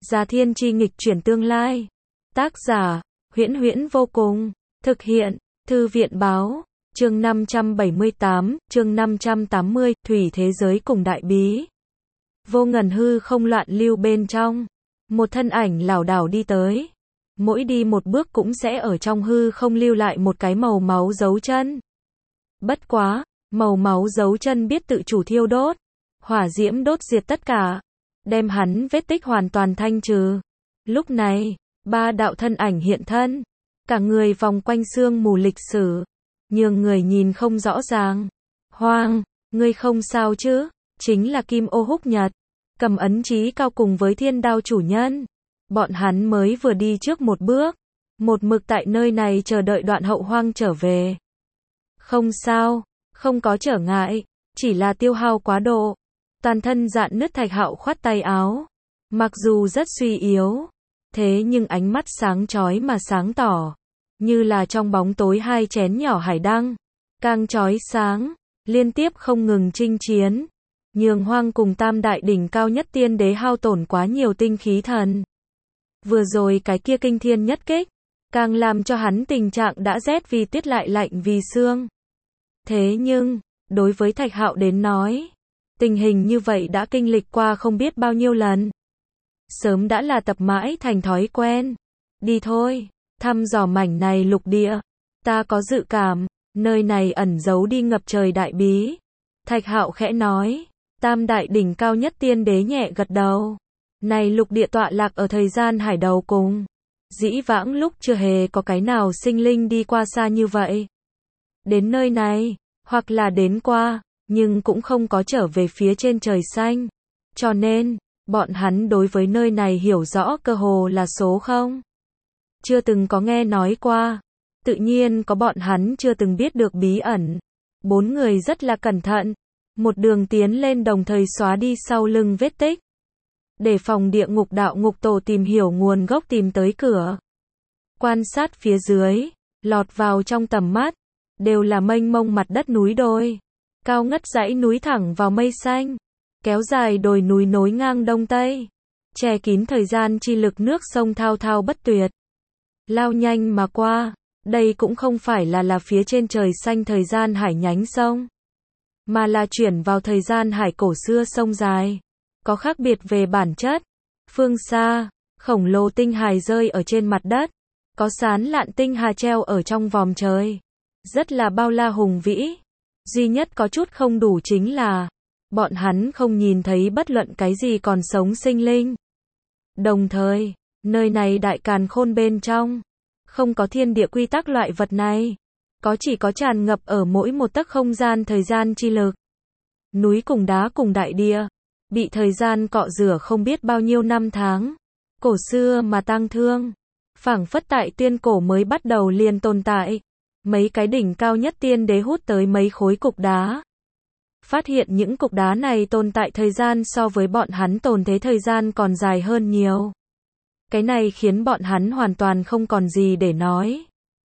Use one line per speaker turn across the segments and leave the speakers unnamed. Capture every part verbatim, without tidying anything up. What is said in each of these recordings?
Già Thiên Chi nghịch chuyển tương lai. Tác giả, Huyễn Huyễn vô cùng. Thực hiện, Thư viện báo. Chương năm trăm bảy mươi tám, chương năm trăm tám mươi, Thủy thế giới cùng đại bí. Vô ngần hư không loạn lưu bên trong. Một thân ảnh lảo đảo đi tới. Mỗi đi một bước cũng sẽ ở trong hư không lưu lại một cái màu máu dấu chân. Bất quá, màu máu dấu chân biết tự chủ thiêu đốt. Hỏa diễm đốt diệt tất cả. Đem hắn vết tích hoàn toàn thanh trừ. Lúc này, ba đạo thân ảnh hiện thân. Cả người vòng quanh sương mù lịch sử. Nhường người nhìn không rõ ràng. Hoang, ngươi không sao chứ? Chính là Kim Ô Húc Nhật. Cầm ấn chí cao cùng với thiên đao chủ nhân. Bọn hắn mới vừa đi trước một bước. Một mực tại nơi này chờ đợi Đoạn Hậu Hoang trở về. Không sao, không có trở ngại. Chỉ là tiêu hao quá độ. Toàn thân dạn nứt Thạch Hạo khoát tay áo. Mặc dù rất suy yếu. Thế nhưng ánh mắt sáng chói mà sáng tỏ. Như là trong bóng tối hai chén nhỏ hải đăng. Càng chói sáng. Liên tiếp không ngừng chinh chiến. Nhường Hoang cùng tam đại đỉnh cao nhất tiên đế hao tổn quá nhiều tinh khí thần. Vừa rồi cái kia kinh thiên nhất kích. Càng làm cho hắn tình trạng đã rét vì tuyết lại lạnh vì xương. Thế nhưng, đối với Thạch Hạo đến nói. Tình hình như vậy đã kinh lịch qua không biết bao nhiêu lần. Sớm đã là tập mãi thành thói quen. Đi thôi, thăm dò mảnh này lục địa. Ta có dự cảm, nơi này ẩn giấu đi ngập trời đại bí. Thạch Hạo khẽ nói. Tam đại đỉnh cao nhất tiên đế nhẹ gật đầu. Này lục địa tọa lạc ở thời gian hải đầu cùng. Dĩ vãng lúc chưa hề có cái nào sinh linh đi qua xa như vậy. Đến nơi này, hoặc là đến qua, nhưng cũng không có trở về phía trên trời xanh. Cho nên, bọn hắn đối với nơi này hiểu rõ cơ hồ là số không. Chưa từng có nghe nói qua. Tự nhiên có bọn hắn chưa từng biết được bí ẩn. Bốn người rất là cẩn thận. Một đường tiến lên đồng thời xóa đi sau lưng vết tích. Để phòng địa ngục đạo ngục tổ tìm hiểu nguồn gốc tìm tới cửa. Quan sát phía dưới, lọt vào trong tầm mắt. Đều là mênh mông mặt đất núi đồi. Cao ngất dãy núi thẳng vào mây xanh. Kéo dài đồi núi nối ngang đông tây. Che kín thời gian chi lực nước sông thao thao bất tuyệt. Lao nhanh mà qua. Đây cũng không phải là là phía trên trời xanh thời gian hải nhánh sông. Mà là chuyển vào thời gian hải cổ xưa sông dài. Có khác biệt về bản chất. Phương xa, khổng lồ tinh hài rơi ở trên mặt đất. Có sán lạn tinh hà treo ở trong vòm trời. Rất là bao la hùng vĩ. Duy nhất có chút không đủ chính là bọn hắn không nhìn thấy bất luận cái gì còn sống sinh linh. Đồng thời, nơi này đại càn khôn bên trong. Không có thiên địa quy tắc loại vật này. Có chỉ có tràn ngập ở mỗi một tấc không gian thời gian chi lực. Núi cùng đá cùng đại địa. Bị thời gian cọ rửa không biết bao nhiêu năm tháng. Cổ xưa mà tang thương. Phảng phất tại tuyên cổ mới bắt đầu liền tồn tại. Mấy cái đỉnh cao nhất tiên đế hút tới mấy khối cục đá. Phát hiện những cục đá này tồn tại thời gian so với bọn hắn tồn thế thời gian còn dài hơn nhiều. Cái này khiến bọn hắn hoàn toàn không còn gì để nói.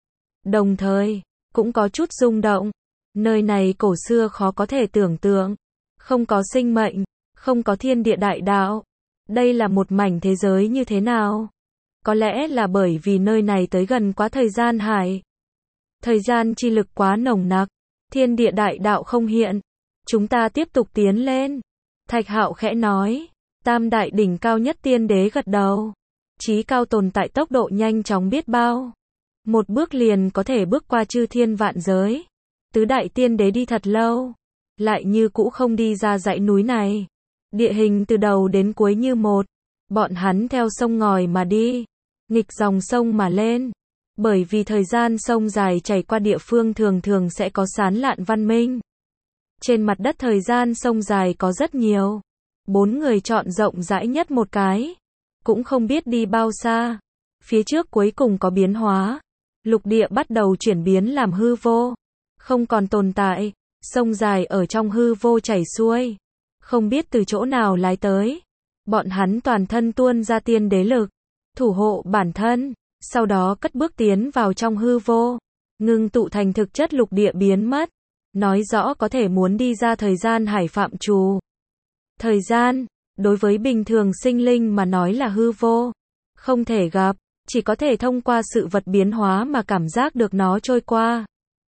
Đồng thời, cũng có chút rung động. Nơi này cổ xưa khó có thể tưởng tượng. Không có sinh mệnh, không có thiên địa đại đạo. Đây là một mảnh thế giới như thế nào? Có lẽ là bởi vì nơi này tới gần quá thời gian hải. Thời gian chi lực quá nồng nặc. Thiên địa đại đạo không hiện. Chúng ta tiếp tục tiến lên. Thạch Hạo khẽ nói. Tam đại đỉnh cao nhất tiên đế gật đầu. Chí cao tồn tại tốc độ nhanh chóng biết bao. Một bước liền có thể bước qua chư thiên vạn giới. Tứ đại tiên đế đi thật lâu. Lại như cũ không đi ra dãy núi này. Địa hình từ đầu đến cuối như một. Bọn hắn theo sông ngòi mà đi. Nghịch dòng sông mà lên. Bởi vì thời gian sông dài chảy qua địa phương thường thường sẽ có sán lạn văn minh. Trên mặt đất thời gian sông dài có rất nhiều. Bốn người chọn rộng rãi nhất một cái. Cũng không biết đi bao xa. Phía trước cuối cùng có biến hóa. Lục địa bắt đầu chuyển biến làm hư vô. Không còn tồn tại. Sông dài ở trong hư vô chảy xuôi. Không biết từ chỗ nào lái tới. Bọn hắn toàn thân tuôn ra tiên đế lực. Thủ hộ bản thân. Sau đó cất bước tiến vào trong hư vô. Ngưng tụ thành thực chất lục địa biến mất. Nói rõ có thể muốn đi ra thời gian hải phạm trù. Thời gian, đối với bình thường sinh linh mà nói là hư vô, không thể gặp, chỉ có thể thông qua sự vật biến hóa mà cảm giác được nó trôi qua.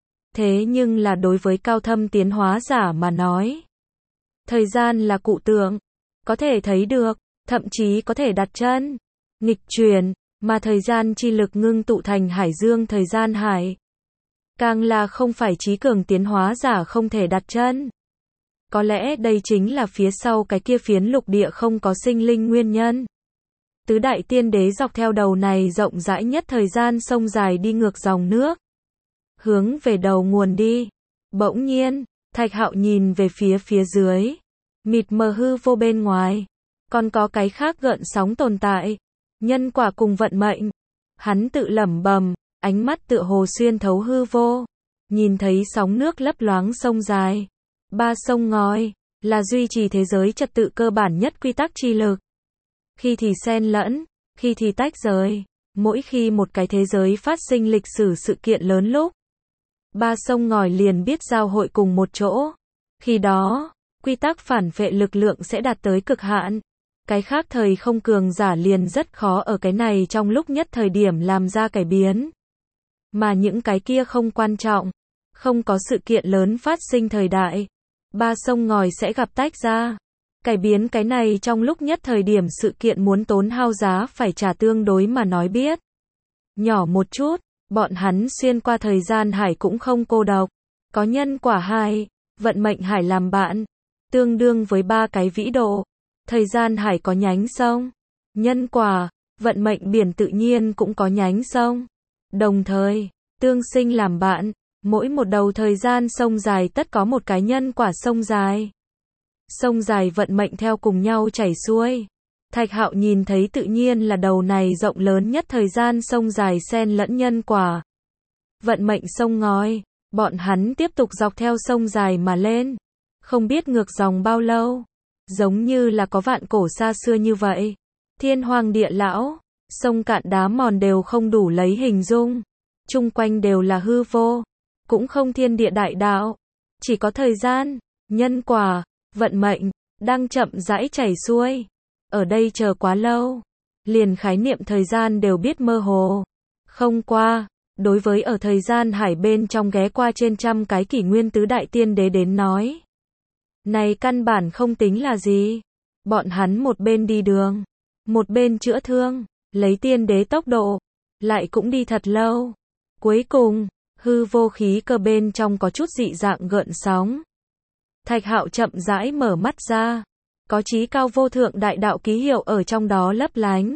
Thế nhưng là đối với cao thâm tiến hóa giả mà nói, thời gian là cụ tượng, có thể thấy được, thậm chí có thể đặt chân, nghịch chuyển, mà thời gian chi lực ngưng tụ thành hải dương thời gian hải. Càng là không phải trí cường tiến hóa giả không thể đặt chân. Có lẽ đây chính là phía sau cái kia phiến lục địa không có sinh linh nguyên nhân. Tứ đại tiên đế dọc theo đầu này rộng rãi nhất thời gian sông dài đi ngược dòng nước, hướng về đầu nguồn đi. Bỗng nhiên, Thạch Hạo nhìn về phía phía dưới, mịt mờ hư vô bên ngoài, còn có cái khác gợn sóng tồn tại, nhân quả cùng vận mệnh. Hắn tự lẩm bẩm, ánh mắt tựa hồ xuyên thấu hư vô, nhìn thấy sóng nước lấp loáng sông dài. Ba sông ngòi, là duy trì thế giới trật tự cơ bản nhất quy tắc chi lực. Khi thì xen lẫn, khi thì tách rời, mỗi khi một cái thế giới phát sinh lịch sử sự kiện lớn lúc, ba sông ngòi liền biết giao hội cùng một chỗ. Khi đó, quy tắc phản vệ lực lượng sẽ đạt tới cực hạn. Cái khác thời không cường giả liền rất khó ở cái này trong lúc nhất thời điểm làm ra cải biến. Mà những cái kia không quan trọng, không có sự kiện lớn phát sinh thời đại, ba sông ngòi sẽ gặp tách ra. Cải biến cái này trong lúc nhất thời điểm sự kiện muốn tốn hao giá phải trả tương đối mà nói biết. Nhỏ một chút, bọn hắn xuyên qua thời gian hải cũng không cô độc. Có nhân quả hải, vận mệnh hải làm bạn, tương đương với ba cái vĩ độ. Thời gian hải có nhánh sông, nhân quả, vận mệnh biển tự nhiên cũng có nhánh sông. Đồng thời, tương sinh làm bạn, mỗi một đầu thời gian sông dài tất có một cái nhân quả sông dài. Sông dài vận mệnh theo cùng nhau chảy xuôi. Thạch Hạo nhìn thấy tự nhiên là đầu này rộng lớn nhất thời gian sông dài xen lẫn nhân quả. Vận mệnh sông ngòi, bọn hắn tiếp tục dọc theo sông dài mà lên. Không biết ngược dòng bao lâu. Giống như là có vạn cổ xa xưa như vậy. Thiên hoàng địa lão, sông cạn đá mòn đều không đủ lấy hình dung. Chung quanh đều là hư vô. Cũng không thiên địa đại đạo. Chỉ có thời gian, nhân quả, vận mệnh, đang chậm rãi chảy xuôi. Ở đây chờ quá lâu. Liền khái niệm thời gian đều biết mơ hồ. Không qua, đối với ở thời gian hải bên trong ghé qua trên trăm cái kỷ nguyên tứ đại tiên đế đến nói. Này căn bản không tính là gì. Bọn hắn một bên đi đường, một bên chữa thương, lấy tiên đế tốc độ, lại cũng đi thật lâu. Cuối cùng, hư vô khí cơ bên trong có chút dị dạng gợn sóng. Thạch Hạo chậm rãi mở mắt ra, có chí cao vô thượng đại đạo ký hiệu ở trong đó lấp lánh.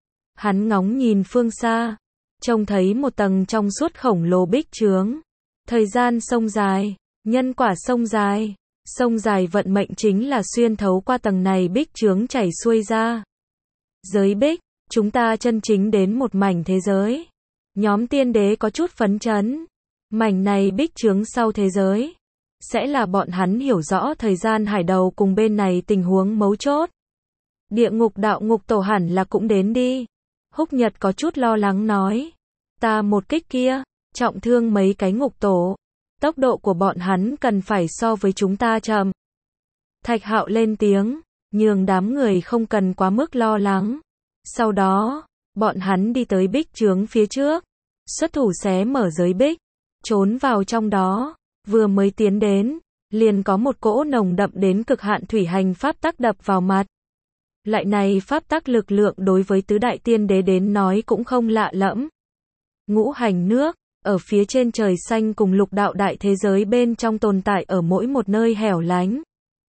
Hắn ngóng nhìn phương xa, trông thấy một tầng trong suốt khổng lồ bích chướng. Thời gian sông dài, nhân quả sông dài, sông dài vận mệnh chính là xuyên thấu qua tầng này bích chướng chảy xuôi ra. Giới bích, chúng ta chân chính đến một mảnh thế giới. Nhóm tiên đế có chút phấn chấn. Mảnh này bích chướng sau thế giới, sẽ là bọn hắn hiểu rõ thời gian hải đầu cùng bên này tình huống mấu chốt. Địa ngục đạo ngục tổ hẳn là cũng đến đi. Húc Nhật có chút lo lắng nói. Ta một kích kia, trọng thương mấy cái ngục tổ. Tốc độ của bọn hắn cần phải so với chúng ta chậm. Thạch Hạo lên tiếng, nhường đám người không cần quá mức lo lắng. Sau đó, bọn hắn đi tới bích chướng phía trước. Xuất thủ xé mở giới bích, trốn vào trong đó. Vừa mới tiến đến, liền có một cỗ nồng đậm đến cực hạn thủy hành pháp tắc đập vào mặt. Lại này pháp tắc lực lượng đối với tứ đại tiên đế đến nói cũng không lạ lẫm. Ngũ hành nước, ở phía trên trời xanh cùng lục đạo đại thế giới bên trong tồn tại ở mỗi một nơi hẻo lánh.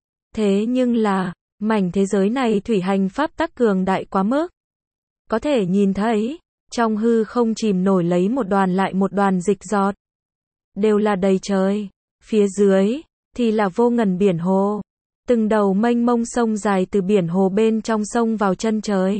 Thế nhưng là, mảnh thế giới này thủy hành pháp tắc cường đại quá mức. Có thể nhìn thấy, trong hư không chìm nổi lấy một đoàn lại một đoàn dịch giọt. Đều là đầy trời. Phía dưới, thì là vô ngần biển hồ. Từng đầu mênh mông sông dài từ biển hồ bên trong sông vào chân trời.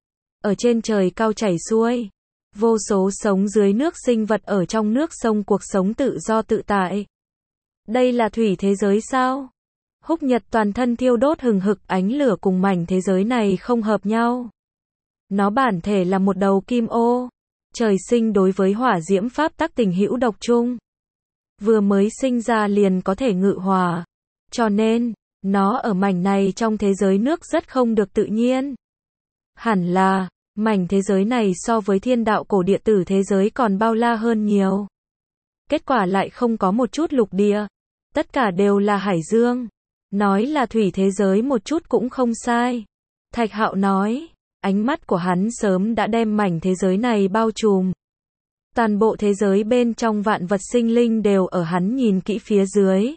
Ở trên trời cao chảy xuôi. Vô số sống dưới nước sinh vật ở trong nước sông cuộc sống tự do tự tại. Đây là thủy thế giới sao? Húc Nhật toàn thân thiêu đốt hừng hực ánh lửa cùng mảnh thế giới này không hợp nhau. Nó bản thể là một đầu kim ô. Trời sinh đối với hỏa diễm pháp tắc tình hữu độc chung. Vừa mới sinh ra liền có thể ngự hỏa. Cho nên, Nó ở mảnh này trong thế giới nước rất không được tự nhiên. Hẳn là, mảnh thế giới này so với thiên đạo cổ địa tử thế giới còn bao la hơn nhiều. Kết quả lại không có một chút lục địa. Tất cả đều là hải dương. Nói là thủy thế giới một chút cũng không sai. Thạch Hạo nói, ánh mắt của hắn sớm đã đem mảnh thế giới này bao trùm. Toàn bộ thế giới bên trong vạn vật sinh linh đều ở hắn nhìn kỹ phía dưới.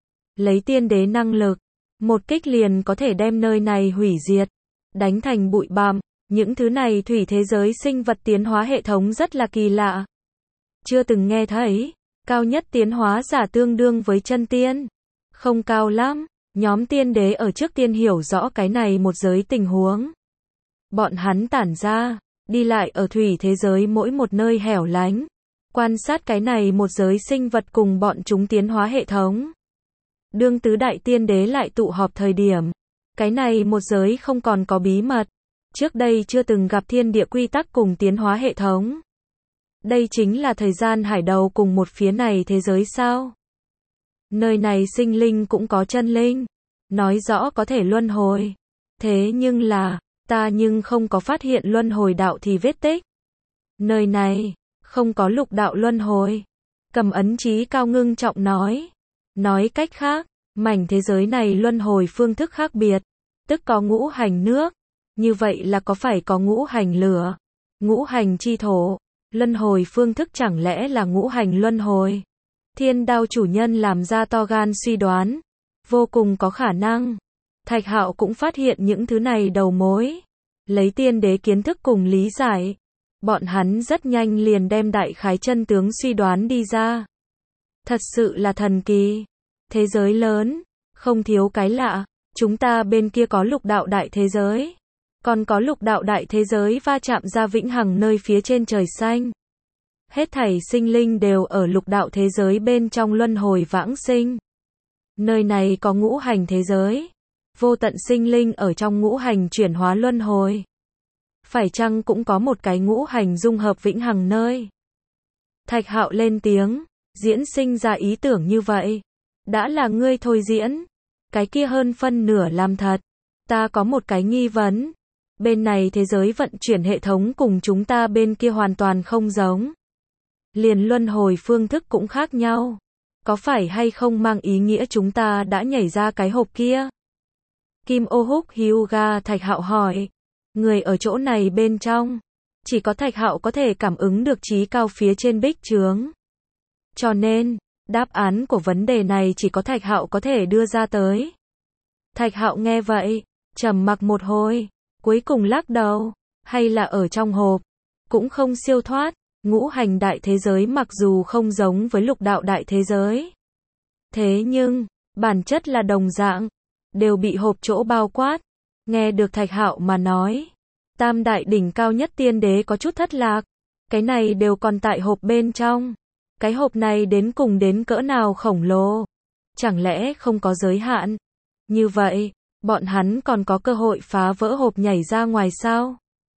Lấy tiên đế năng lực, một kích liền có thể đem nơi này hủy diệt, đánh thành bụi bặm. Những thứ này thủy thế giới sinh vật tiến hóa hệ thống rất là kỳ lạ. Chưa từng nghe thấy, cao nhất tiến hóa giả tương đương với chân tiên. Không cao lắm, nhóm tiên đế ở trước tiên hiểu rõ cái này một giới tình huống. Bọn hắn tản ra, đi lại ở thủy thế giới mỗi một nơi hẻo lánh, quan sát cái này một giới sinh vật cùng bọn chúng tiến hóa hệ thống. Đương tứ đại tiên đế lại tụ họp thời điểm, cái này một giới không còn có bí mật. Trước đây chưa từng gặp thiên địa quy tắc cùng tiến hóa hệ thống. Đây chính là thời gian hải đầu cùng một phía này thế giới sao? Nơi này sinh linh cũng có chân linh, nói rõ có thể luân hồi. Thế nhưng là, ta nhưng không có phát hiện luân hồi đạo thì vết tích. Nơi này, không có lục đạo luân hồi. Cầm ấn chí cao ngưng trọng nói. Nói cách khác, mảnh thế giới này luân hồi phương thức khác biệt, tức có ngũ hành nước. Như vậy là có phải có ngũ hành lửa, ngũ hành chi thổ, luân hồi phương thức chẳng lẽ là ngũ hành luân hồi? Thiên đao chủ nhân làm ra to gan suy đoán, vô cùng có khả năng. Thạch Hạo cũng phát hiện những thứ này đầu mối, lấy tiên đế kiến thức cùng lý giải, bọn hắn rất nhanh liền đem đại khái chân tướng suy đoán đi ra. Thật sự là thần kỳ, thế giới lớn, không thiếu cái lạ, chúng ta bên kia có lục đạo đại thế giới. Còn có lục đạo đại thế giới va chạm ra vĩnh hằng nơi phía trên trời xanh. Hết thảy sinh linh đều ở lục đạo thế giới bên trong luân hồi vãng sinh. Nơi này có ngũ hành thế giới. Vô tận sinh linh ở trong ngũ hành chuyển hóa luân hồi. Phải chăng cũng có một cái ngũ hành dung hợp vĩnh hằng nơi? Thạch Hạo lên tiếng, diễn sinh ra ý tưởng như vậy. Đã là ngươi thôi diễn. Cái kia hơn phân nửa làm thật. Ta có một cái nghi vấn. Bên này thế giới vận chuyển hệ thống cùng chúng ta bên kia hoàn toàn không giống. Liền luân hồi phương thức cũng khác nhau. Có phải hay không mang ý nghĩa chúng ta đã nhảy ra cái hộp kia? Kim Ô Húc Hyuga Thạch Hạo hỏi. Người ở chỗ này bên trong. Chỉ có Thạch Hạo có thể cảm ứng được trí cao phía trên bích chướng. Cho nên, đáp án của vấn đề này chỉ có Thạch Hạo có thể đưa ra tới. Thạch Hạo nghe vậy, trầm mặc một hồi. Cuối cùng lắc đầu, hay là ở trong hộp, cũng không siêu thoát, ngũ hành đại thế giới mặc dù không giống với lục đạo đại thế giới. Thế nhưng, bản chất là đồng dạng, đều bị hộp chỗ bao quát. Nghe được Thạch Hạo mà nói, tam đại đỉnh cao nhất tiên đế có chút thất lạc, cái này đều còn tại hộp bên trong. Cái hộp này đến cùng đến cỡ nào khổng lồ, chẳng lẽ không có giới hạn? Như vậy, bọn hắn còn có cơ hội phá vỡ hộp nhảy ra ngoài sao?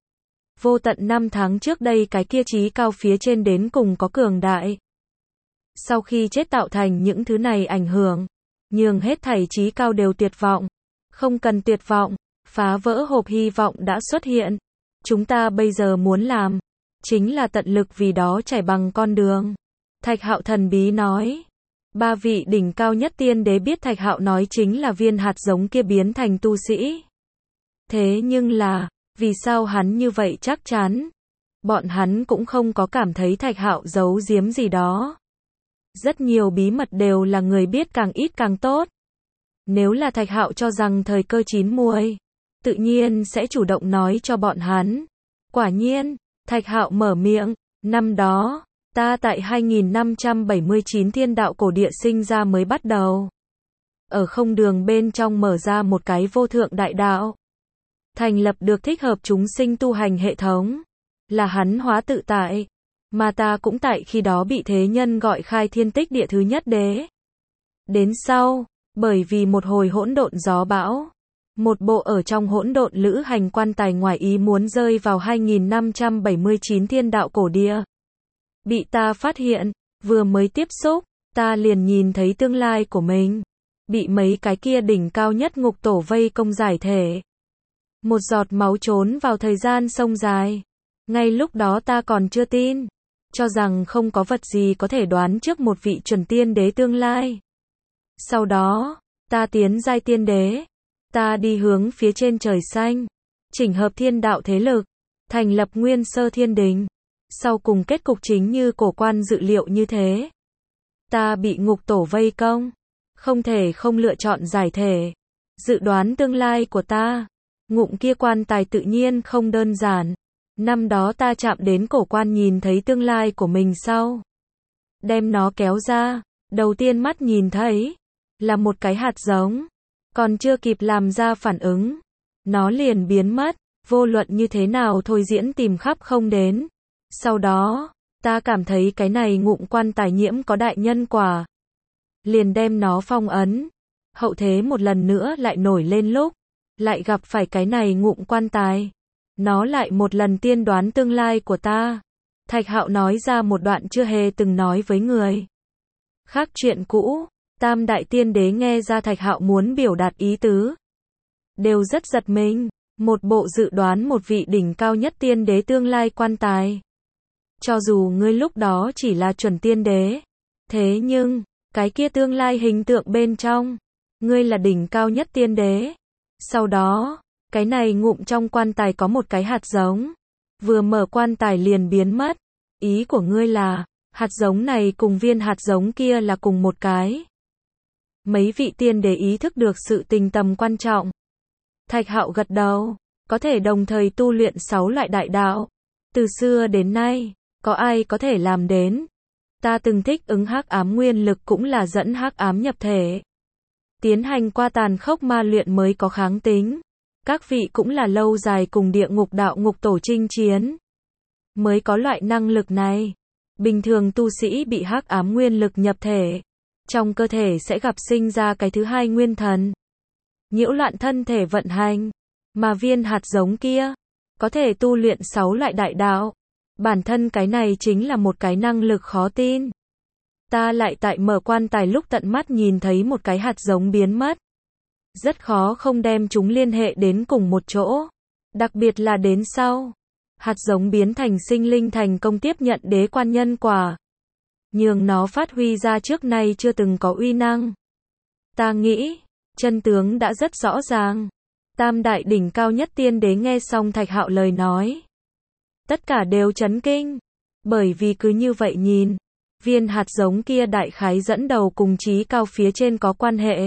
Vô tận năm tháng trước đây cái kia trí cao phía trên đến cùng có cường đại. Sau khi chết tạo thành những thứ này ảnh hưởng, nhường hết thảy trí cao đều tuyệt vọng. Không cần tuyệt vọng, phá vỡ hộp hy vọng đã xuất hiện. Chúng ta bây giờ muốn làm, chính là tận lực vì đó trải bằng con đường. Thạch Hạo thần bí nói. Ba vị đỉnh cao nhất tiên đế biết Thạch Hạo nói chính là viên hạt giống kia biến thành tu sĩ. Thế nhưng là, vì sao hắn như vậy chắc chắn? Bọn hắn cũng không có cảm thấy Thạch Hạo giấu giếm gì đó. Rất nhiều bí mật đều là người biết càng ít càng tốt. Nếu là Thạch Hạo cho rằng thời cơ chín muồi, tự nhiên sẽ chủ động nói cho bọn hắn. Quả nhiên, Thạch Hạo mở miệng, năm đó, ta tại hai nghìn năm trăm bảy mươi chín thiên đạo cổ địa sinh ra mới bắt đầu. Ở không đường bên trong mở ra một cái vô thượng đại đạo. Thành lập được thích hợp chúng sinh tu hành hệ thống. Là hắn hóa tự tại. Mà ta cũng tại khi đó bị thế nhân gọi khai thiên tích địa thứ nhất đế. Đến sau, bởi vì một hồi hỗn độn gió bão. Một bộ ở trong hỗn độn lữ hành quan tài ngoài ý muốn rơi vào hai nghìn năm trăm bảy mươi chín thiên đạo cổ địa. Bị ta phát hiện, vừa mới tiếp xúc, ta liền nhìn thấy tương lai của mình. bị mấy cái kia đỉnh cao nhất ngục tổ vây công giải thể. Một giọt máu trốn vào thời gian sông dài. Ngay lúc đó ta còn chưa tin, cho rằng không có vật gì có thể đoán trước một vị chuẩn tiên đế tương lai. Sau đó, ta tiến giai tiên đế, ta đi hướng phía trên trời xanh, chỉnh hợp thiên đạo thế lực, thành lập nguyên sơ thiên đình. Sau cùng kết cục chính như cổ quan dự liệu như thế. Ta bị ngục tổ vây công, không thể không lựa chọn giải thể. Dự đoán tương lai của ta, ngụm kia quan tài tự nhiên không đơn giản. Năm đó ta chạm đến cổ quan nhìn thấy tương lai của mình sau. Đem nó kéo ra, đầu tiên mắt nhìn thấy, là một cái hạt giống. Còn chưa kịp làm ra phản ứng, nó liền biến mất, vô luận như thế nào thôi diễn tìm khắp không đến. Sau đó, ta cảm thấy cái này ngụm quan tài nhiễm có đại nhân quả. Liền đem nó phong ấn. Hậu thế một lần nữa lại nổi lên lúc, lại gặp phải cái này ngụm quan tài. Nó lại một lần tiên đoán tương lai của ta. Thạch Hạo nói ra một đoạn chưa hề từng nói với người khác chuyện cũ. Tam đại tiên đế nghe ra Thạch Hạo muốn biểu đạt ý tứ, đều rất giật mình. Một bộ dự đoán một vị đỉnh cao nhất tiên đế tương lai quan tài. Cho dù ngươi lúc đó chỉ là chuẩn tiên đế, thế nhưng, cái kia tương lai hình tượng bên trong, ngươi là đỉnh cao nhất tiên đế. Sau đó, cái này ngụm trong quan tài có một cái hạt giống, vừa mở quan tài liền biến mất. Ý của ngươi là, hạt giống này cùng viên hạt giống kia là cùng một cái. Mấy vị tiên đế ý thức được sự tình tầm quan trọng. Thạch Hạo gật đầu, có thể đồng thời tu luyện sáu loại đại đạo. Từ xưa đến nay, có ai có thể làm đến? Ta từng thích ứng hắc ám nguyên lực cũng là dẫn hắc ám nhập thể. Tiến hành qua tàn khốc ma luyện mới có kháng tính. Các vị cũng là lâu dài cùng địa ngục đạo ngục tổ chinh chiến, mới có loại năng lực này. Bình thường tu sĩ bị hắc ám nguyên lực nhập thể, trong cơ thể sẽ gặp sinh ra cái thứ hai nguyên thần, nhiễu loạn thân thể vận hành. Mà viên hạt giống kia, có thể tu luyện sáu loại đại đạo. Bản thân cái này chính là một cái năng lực khó tin. Ta lại tại mở quan tài lúc tận mắt nhìn thấy một cái hạt giống biến mất. Rất khó không đem chúng liên hệ đến cùng một chỗ. Đặc biệt là đến sau, hạt giống biến thành sinh linh thành công tiếp nhận đế quan nhân quả, nhường nó phát huy ra trước nay chưa từng có uy năng. Ta nghĩ, chân tướng đã rất rõ ràng. Tam đại đỉnh cao nhất tiên đế nghe xong Thạch Hạo lời nói, tất cả đều chấn kinh. Bởi vì cứ như vậy nhìn, viên hạt giống kia đại khái dẫn đầu cùng trí cao phía trên có quan hệ.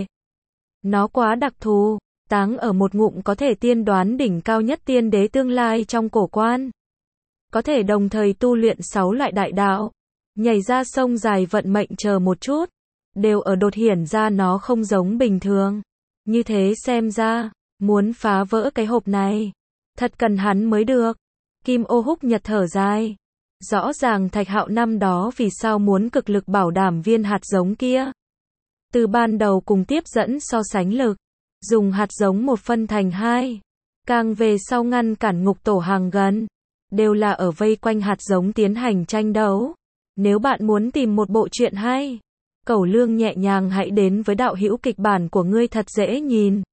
Nó quá đặc thù, táng ở một ngụm có thể tiên đoán đỉnh cao nhất tiên đế tương lai trong cổ quan. Có thể đồng thời tu luyện sáu loại đại đạo, nhảy ra sông dài vận mệnh chờ một chút, đều ở đột hiển ra nó không giống bình thường. Như thế xem ra, muốn phá vỡ cái hộp này, thật cần hắn mới được. Kim Ô Húc Nhật thở dài. Rõ ràng Thạch Hạo năm đó vì sao muốn cực lực bảo đảm viên hạt giống kia. Từ ban đầu cùng tiếp dẫn so sánh lực, dùng hạt giống một phân thành hai. Càng về sau ngăn cản ngục tổ hàng gần, đều là ở vây quanh hạt giống tiến hành tranh đấu. Nếu bạn muốn tìm một bộ truyện hay, Cẩu Lương nhẹ nhàng hãy đến với đạo hữu kịch bản của ngươi thật dễ nhìn.